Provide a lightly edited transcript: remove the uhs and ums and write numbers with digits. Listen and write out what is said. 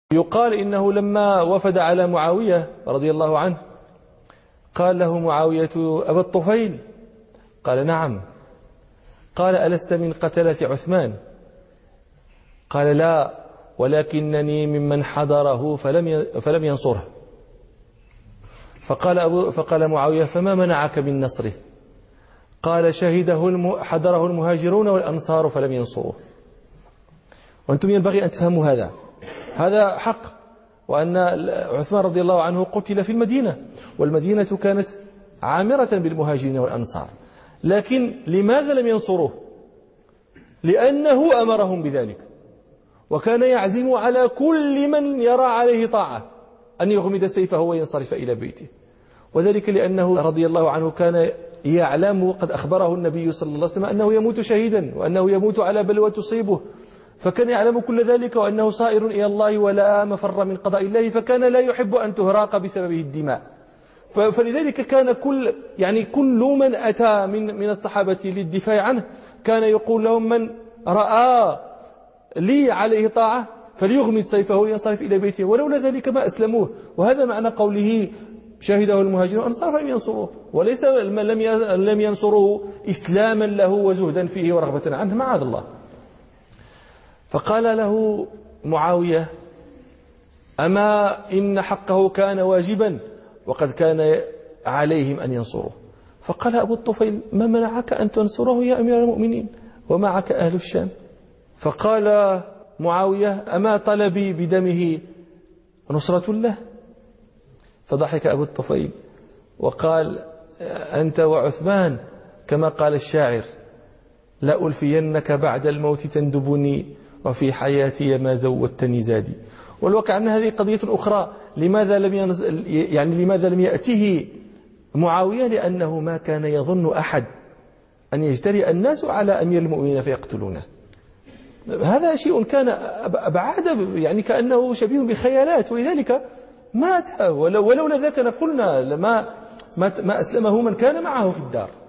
يقال إنه لما وفد على معاوية رضي الله عنه قال له معاوية: أبا الطفيل؟ قال: نعم. قال: ألست من قتلة عثمان؟ قال: لا، ولكنني ممن حضره فلم ينصره. فقال معاوية: فما منعك من نصره؟ قال: حضره المهاجرون والأنصار فلم ينصروه. وأنتم ينبغي أن تفهموا هذا حق، وأن عثمان رضي الله عنه قتل في المدينة، والمدينة كانت عامرة بالمهاجرين والأنصار، لكن لماذا لم ينصروه؟ لأنه أمرهم بذلك، وكان يعزم على كل من يرى عليه طاعة أن يغمد سيفه وينصرف إلى بيته، وذلك لأنه رضي الله عنه كان يعلم، قد أخبره النبي صلى الله عليه وسلم أنه يموت شهيدا، وأنه يموت على بلوى تصيبه، فكان يعلم كل ذلك، وأنه صائر إلى الله ولا مفر من قضاء الله، فكان لا يحب أن تهراق بسببه الدماء. فلذلك كان كل من أتى من الصحابة للدفاع عنه كان يقول لهم: من رأى لي عليه طاعة فليغمد سيفه وينصرف إلى بيته، ولولا ذلك ما أسلموه. وهذا معنى قوله: شهده المهاجرون والأنصار فلم ينصروه، وليس لم ينصروه إسلاما له وزهدا فيه ورغبة عنه، معاذ الله. فقال له معاوية: أما إن حقه كان واجبا وقد كان عليهم أن ينصروه. فقال أبو الطفيل: ما منعك أن تنصره يا أمير المؤمنين ومعك أهل الشام؟ فقال معاوية: أما طلبي بدمه نصرة له؟ فضحك أبو الطفيل وقال: أنت وعثمان كما قال الشاعر: لألفينك بعد الموت تندبني وفي حياتي ما زودتني زادي. والواقع أن هذه قضية أخرى. لماذا لم يأته معاوية؟ لأنه ما كان يظن أحد أن يجترئ الناس على أمير المؤمنين فيقتلونه. هذا شيء كان أبعاد، كأنه شبيه بخيالات، ولذلك مات. ولولا ذاك قلنا ما أسلمه من كان معه في الدار.